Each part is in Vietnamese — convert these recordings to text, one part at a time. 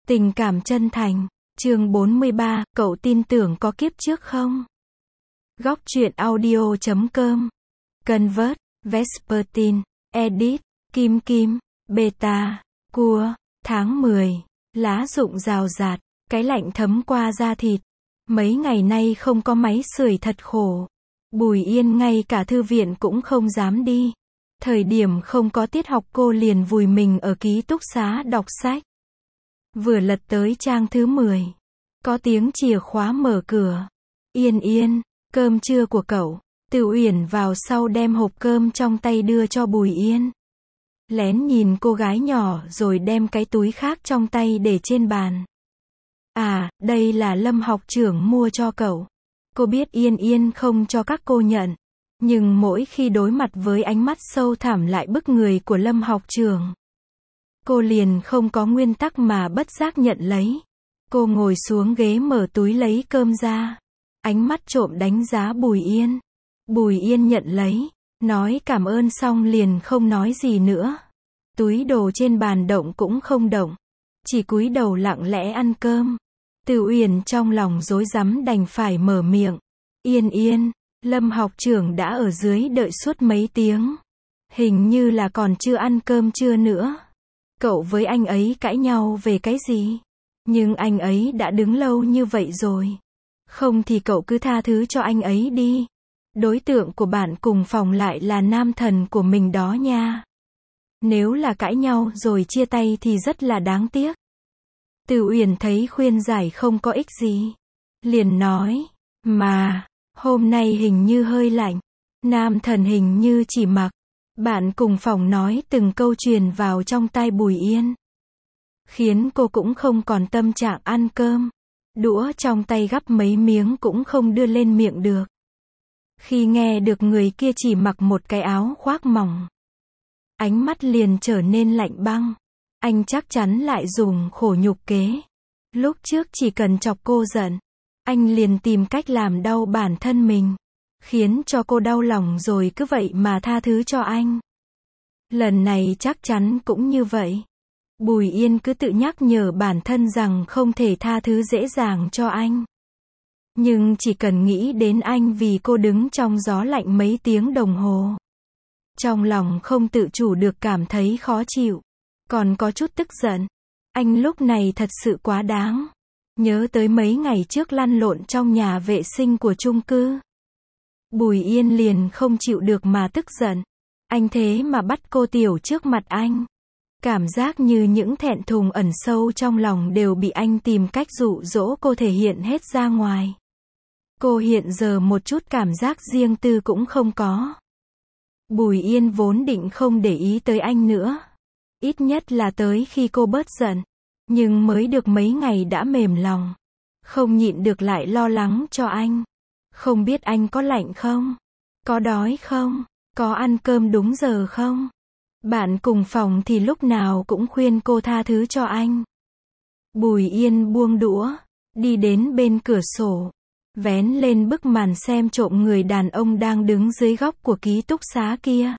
Tình cảm chân thành. Chương 43, cậu tin tưởng có kiếp trước không? Góc truyện audio.com. Convert, Vespertine, Edit, Kim Kim, Beta, Cua, tháng 10. Lá rụng rào rạt, cái lạnh thấm qua da thịt. Mấy ngày nay không có máy sưởi thật khổ. Bùi Yên ngay cả thư viện cũng không dám đi. Thời điểm không có tiết học cô liền vùi mình ở ký túc xá đọc sách. Vừa lật tới trang thứ 10. Có tiếng chìa khóa mở cửa. Yên Yên, cơm trưa của cậu. Từ Uyển vào sau đem hộp cơm trong tay đưa cho Bùi Yên. Lén nhìn cô gái nhỏ rồi đem cái túi khác trong tay để trên bàn. À, đây là Lâm học trưởng mua cho cậu. Cô biết Yên Yên không cho các cô nhận. Nhưng mỗi khi đối mặt với ánh mắt sâu thẳm lại bức người của Lâm học trưởng, cô liền không có nguyên tắc mà bất giác nhận lấy. Cô ngồi xuống ghế mở túi lấy cơm ra. Ánh mắt trộm đánh giá Bùi Yên. Bùi Yên nhận lấy, nói cảm ơn xong liền không nói gì nữa. Túi đồ trên bàn động cũng không động. Chỉ cúi đầu lặng lẽ ăn cơm. Từ Uyển trong lòng rối rắm đành phải mở miệng. Yên Yên, Lâm học trưởng đã ở dưới đợi suốt mấy tiếng. Hình như là còn chưa ăn cơm trưa nữa. Cậu với anh ấy cãi nhau về cái gì? Nhưng anh ấy đã đứng lâu như vậy rồi. Không thì cậu cứ tha thứ cho anh ấy đi. Đối tượng của bạn cùng phòng lại là nam thần của mình đó nha. Nếu là cãi nhau rồi chia tay thì rất là đáng tiếc. Từ Uyển thấy khuyên giải không có ích gì. Liền nói, mà, hôm nay hình như hơi lạnh. Nam thần hình như chỉ mặc. Bạn cùng phòng nói từng câu truyền vào trong tai Bùi Yên. Khiến cô cũng không còn tâm trạng ăn cơm. Đũa trong tay gắp mấy miếng cũng không đưa lên miệng được. Khi nghe được người kia chỉ mặc một cái áo khoác mỏng, ánh mắt liền trở nên lạnh băng. Anh chắc chắn lại dùng khổ nhục kế. Lúc trước chỉ cần chọc cô giận, anh liền tìm cách làm đau bản thân mình, khiến cho cô đau lòng rồi cứ vậy mà tha thứ cho anh. Lần này chắc chắn cũng như vậy. Bùi Yên cứ tự nhắc nhở bản thân rằng không thể tha thứ dễ dàng cho anh. Nhưng chỉ cần nghĩ đến anh vì cô đứng trong gió lạnh mấy tiếng đồng hồ, trong lòng không tự chủ được cảm thấy khó chịu, còn có chút tức giận. Anh lúc này thật sự quá đáng. Nhớ tới mấy ngày trước lăn lộn trong nhà vệ sinh của chung cư. Bùi Yên liền không chịu được mà tức giận. Anh thế mà bắt cô tiểu trước mặt anh. Cảm giác như những thẹn thùng ẩn sâu trong lòng đều bị anh tìm cách dụ dỗ cô thể hiện hết ra ngoài. Cô hiện giờ một chút cảm giác riêng tư cũng không có. Bùi Yên vốn định không để ý tới anh nữa. Ít nhất là tới khi cô bớt giận. Nhưng mới được mấy ngày đã mềm lòng. Không nhịn được lại lo lắng cho anh. Không biết anh có lạnh không? Có đói không? Có ăn cơm đúng giờ không? Bạn cùng phòng thì lúc nào cũng khuyên cô tha thứ cho anh. Bùi Yên buông đũa, đi đến bên cửa sổ, vén lên bức màn xem trộm người đàn ông đang đứng dưới góc của ký túc xá kia.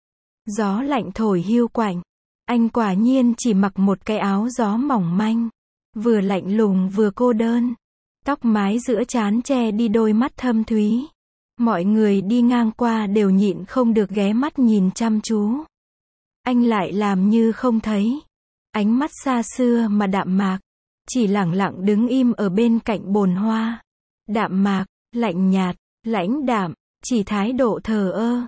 Gió lạnh thổi hiu quạnh. Anh quả nhiên chỉ mặc một cái áo gió mỏng manh, vừa lạnh lùng vừa cô đơn. Tóc mái giữa trán che đi đôi mắt thâm thúy. Mọi người đi ngang qua đều nhịn không được ghé mắt nhìn chăm chú. Anh lại làm như không thấy. Ánh mắt xa xưa mà đạm mạc, chỉ lẳng lặng đứng im ở bên cạnh bồn hoa. Đạm mạc, lạnh nhạt, lãnh đạm, chỉ thái độ thờ ơ.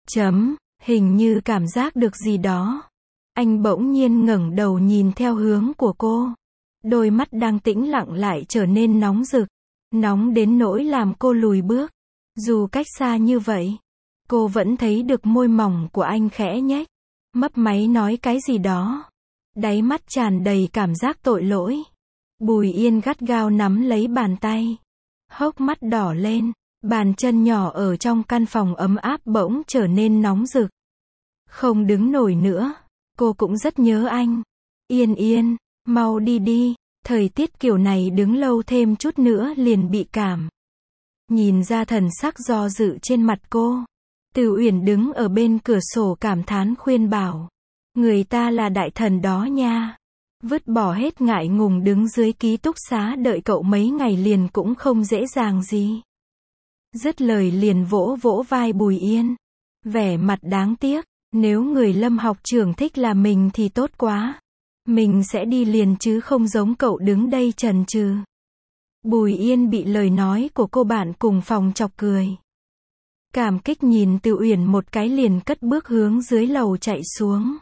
Hình như cảm giác được gì đó. Anh bỗng nhiên ngẩng đầu nhìn theo hướng của cô. Đôi mắt đang tĩnh lặng lại trở nên nóng rực. Nóng đến nỗi làm cô lùi bước. Dù cách xa như vậy, cô vẫn thấy được môi mỏng của anh khẽ nhếch. Mấp máy nói cái gì đó. Đáy mắt tràn đầy cảm giác tội lỗi. Bùi Yên gắt gao nắm lấy bàn tay. Hốc mắt đỏ lên. Bàn chân nhỏ ở trong căn phòng ấm áp bỗng trở nên nóng rực. Không đứng nổi nữa. Cô cũng rất nhớ anh. Yên Yên, mau đi đi. Thời tiết kiểu này đứng lâu thêm chút nữa liền bị cảm. Nhìn ra thần sắc do dự trên mặt cô, Từ Uyển đứng ở bên cửa sổ cảm thán khuyên bảo. Người ta là đại thần đó nha. Vứt bỏ hết ngại ngùng đứng dưới ký túc xá đợi cậu mấy ngày liền cũng không dễ dàng gì. Dứt lời liền vỗ vỗ vai Bùi Yên. Vẻ mặt đáng tiếc, nếu người Lâm học trưởng thích là mình thì tốt quá. Mình sẽ đi liền chứ không giống cậu đứng đây chần chừ. Bùi Yên bị lời nói của cô bạn cùng phòng chọc cười. Cảm kích nhìn Từ Uyển một cái liền cất bước hướng dưới lầu chạy xuống.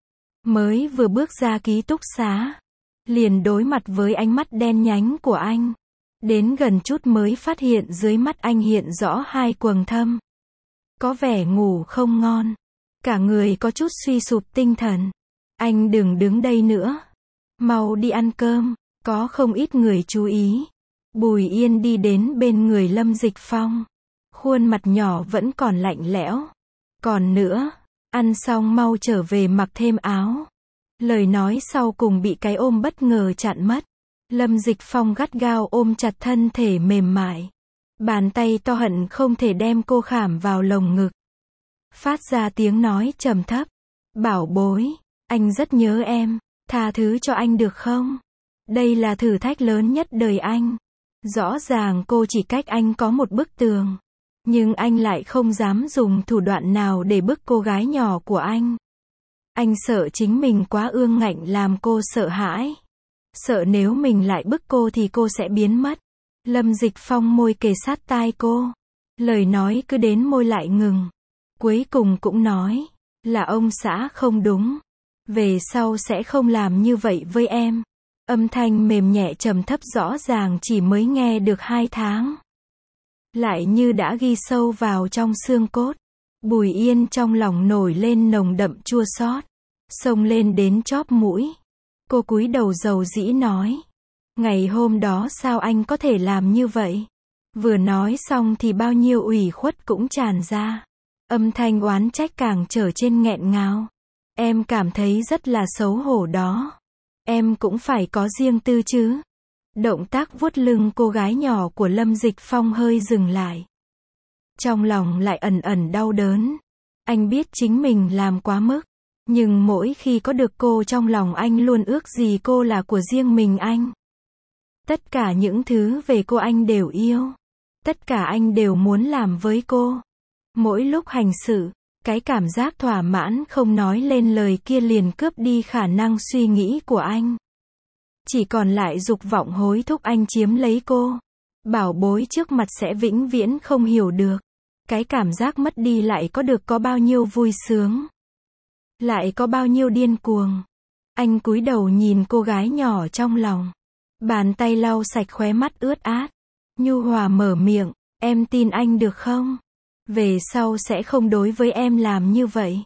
Mới vừa bước ra ký túc xá, liền đối mặt với ánh mắt đen nhánh của anh. Đến gần chút mới phát hiện dưới mắt anh hiện rõ hai quầng thâm. Có vẻ ngủ không ngon. Cả người có chút suy sụp tinh thần. Anh đừng đứng đây nữa. Mau đi ăn cơm, có không ít người chú ý. Bùi Yên đi đến bên người Lâm Dịch Phong. Khuôn mặt nhỏ vẫn còn lạnh lẽo. Còn nữa, ăn xong mau trở về mặc thêm áo. Lời nói sau cùng bị cái ôm bất ngờ chặn mất. Lâm Dịch Phong gắt gao ôm chặt thân thể mềm mại. Bàn tay to hận không thể đem cô khảm vào lồng ngực. Phát ra tiếng nói trầm thấp. Bảo bối, anh rất nhớ em, tha thứ cho anh được không? Đây là thử thách lớn nhất đời anh. Rõ ràng cô chỉ cách anh có một bức tường. Nhưng anh lại không dám dùng thủ đoạn nào để bức cô gái nhỏ của anh. Anh sợ chính mình quá ương ngạnh làm cô sợ hãi. Sợ nếu mình lại bức cô thì cô sẽ biến mất. Lâm Dịch Phong môi kề sát tai cô. Lời nói cứ đến môi lại ngừng. Cuối cùng cũng nói, là ông xã không đúng. Về sau sẽ không làm như vậy với em. Âm thanh mềm nhẹ trầm thấp rõ ràng chỉ mới nghe được 2 tháng. Lại như đã ghi sâu vào trong xương cốt. Bùi Yên trong lòng nổi lên nồng đậm chua xót, xông lên đến chóp mũi. Cô cúi đầu dầu dĩ nói. Ngày hôm đó sao anh có thể làm như vậy? Vừa nói xong thì bao nhiêu ủy khuất cũng tràn ra. Âm thanh oán trách càng trở trên nghẹn ngào. Em cảm thấy rất là xấu hổ đó. Em cũng phải có riêng tư chứ. Động tác vuốt lưng cô gái nhỏ của Lâm Dịch Phong hơi dừng lại. Trong lòng lại ẩn ẩn đau đớn. Anh biết chính mình làm quá mức. Nhưng mỗi khi có được cô trong lòng anh luôn ước gì cô là của riêng mình anh. Tất cả những thứ về cô anh đều yêu. Tất cả anh đều muốn làm với cô. Mỗi lúc hành xử, cái cảm giác thỏa mãn không nói lên lời kia liền cướp đi khả năng suy nghĩ của anh. Chỉ còn lại dục vọng hối thúc anh chiếm lấy cô. Bảo bối trước mặt sẽ vĩnh viễn không hiểu được. Cái cảm giác mất đi lại có bao nhiêu vui sướng. Lại có bao nhiêu điên cuồng. Anh cúi đầu nhìn cô gái nhỏ trong lòng. Bàn tay lau sạch khóe mắt ướt át. Nhu hòa mở miệng, em tin anh được không? Về sau sẽ không đối với em làm như vậy.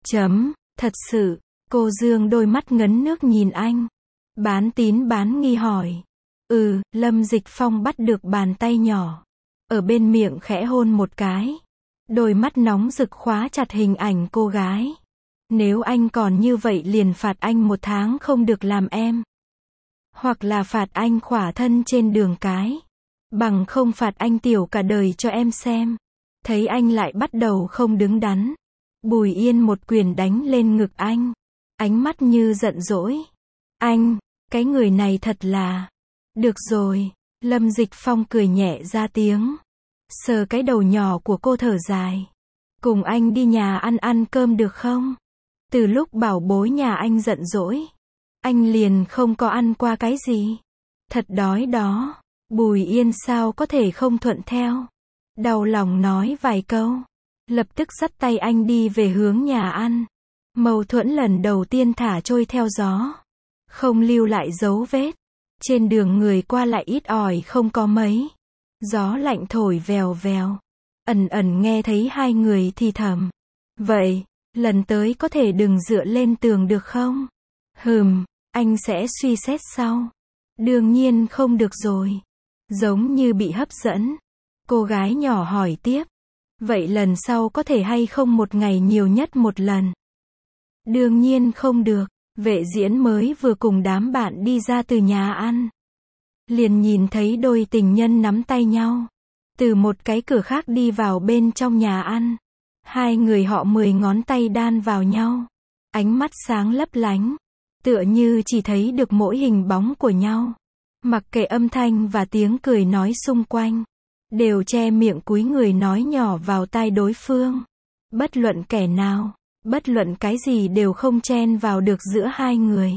Thật sự, cô dương đôi mắt ngấn nước nhìn anh. Bán tín bán nghi hỏi. Lâm Dịch Phong bắt được bàn tay nhỏ. Ở bên miệng khẽ hôn một cái. Đôi mắt nóng rực khóa chặt hình ảnh cô gái. Nếu anh còn như vậy liền phạt anh 1 tháng không được làm em. Hoặc là phạt anh khỏa thân trên đường cái. Bằng không phạt anh tiểu cả đời cho em xem. Thấy anh lại bắt đầu không đứng đắn. Bùi Yên một quyền đánh lên ngực anh. Ánh mắt như giận dỗi. Anh, cái người này thật là... Được rồi. Lâm Dịch Phong cười nhẹ ra tiếng. Sờ cái đầu nhỏ của cô thở dài. Cùng anh đi nhà ăn cơm được không? Từ lúc bảo bối nhà anh giận dỗi, anh liền không có ăn qua cái gì. Thật đói đó. Bùi Yên sao có thể không thuận theo. Đau lòng nói vài câu. Lập tức dắt tay anh đi về hướng nhà ăn. Mâu thuẫn lần đầu tiên thả trôi theo gió. Không lưu lại dấu vết. Trên đường người qua lại ít ỏi không có mấy. Gió lạnh thổi vèo vèo. Ẩn ẩn nghe thấy hai người thì thầm. Vậy, lần tới có thể đừng dựa lên tường được không? Anh sẽ suy xét sau. Đương nhiên không được rồi. Giống như bị hấp dẫn. Cô gái nhỏ hỏi tiếp. Vậy lần sau có thể hay không một ngày nhiều nhất một lần? Đương nhiên không được. Vệ diễn mới vừa cùng đám bạn đi ra từ nhà ăn. Liền nhìn thấy đôi tình nhân nắm tay nhau. Từ một cái cửa khác đi vào bên trong nhà ăn. Hai người họ 10 ngón tay đan vào nhau. Ánh mắt sáng lấp lánh. Tựa như chỉ thấy được mỗi hình bóng của nhau. Mặc kệ âm thanh và tiếng cười nói xung quanh, đều che miệng cúi người nói nhỏ vào tai đối phương. Bất luận kẻ nào, bất luận cái gì đều không chen vào được giữa hai người.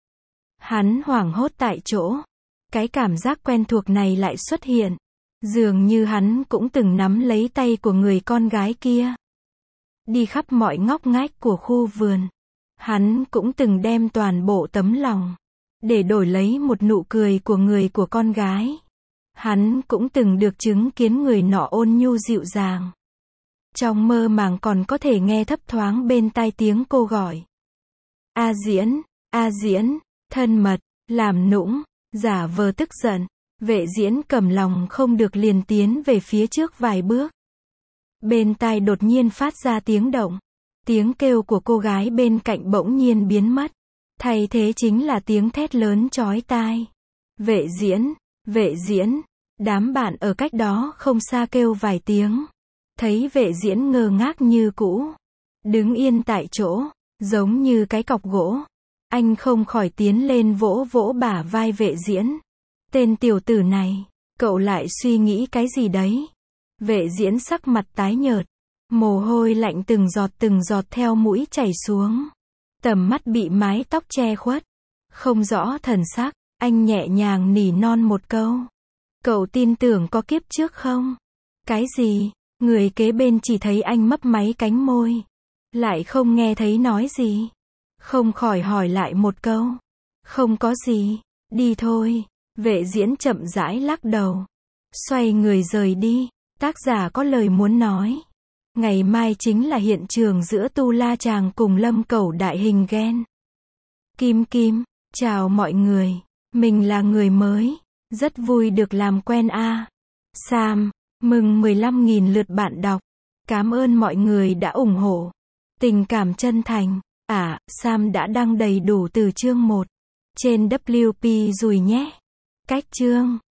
Hắn hoảng hốt tại chỗ. Cái cảm giác quen thuộc này lại xuất hiện. Dường như hắn cũng từng nắm lấy tay của người con gái kia. Đi khắp mọi ngóc ngách của khu vườn. Hắn cũng từng đem toàn bộ tấm lòng để đổi lấy một nụ cười của người của con gái. Hắn cũng từng được chứng kiến người nọ ôn nhu dịu dàng. Trong mơ màng còn có thể nghe thấp thoáng bên tai tiếng cô gọi. A Diễn, thân mật, làm nũng, giả vờ tức giận. Vệ Diễn cầm lòng không được liền tiến về phía trước vài bước. Bên tai đột nhiên phát ra tiếng động. Tiếng kêu của cô gái bên cạnh bỗng nhiên biến mất. Thay thế chính là tiếng thét lớn chói tai. Vệ Diễn, đám bạn ở cách đó không xa kêu vài tiếng. Thấy Vệ Diễn ngơ ngác như cũ. Đứng yên tại chỗ, giống như cái cọc gỗ. Anh không khỏi tiến lên vỗ vỗ bả vai Vệ Diễn. Tên tiểu tử này, cậu lại suy nghĩ cái gì đấy? Vệ Diễn sắc mặt tái nhợt. Mồ hôi lạnh từng giọt theo mũi chảy xuống. Tầm mắt bị mái tóc che khuất. Không rõ thần sắc, anh nhẹ nhàng nỉ non một câu. Cậu tin tưởng có kiếp trước không? Cái gì? Người kế bên chỉ thấy anh mấp máy cánh môi. Lại không nghe thấy nói gì. Không khỏi hỏi lại một câu. Không có gì, đi thôi. Vệ Diễn chậm rãi lắc đầu. Xoay người rời đi. Tác giả có lời muốn nói. Ngày mai chính là hiện trường giữa Tu La Chàng cùng Lâm Cẩu đại hình ghen. Kim, chào mọi người. Mình là người mới. Rất vui được làm quen a. Sam, mừng 15.000 lượt bạn đọc. Cảm ơn mọi người đã ủng hộ. Tình cảm chân thành. Sam đã đăng đầy đủ từ chương 1. Trên WP rồi nhé. Cách chương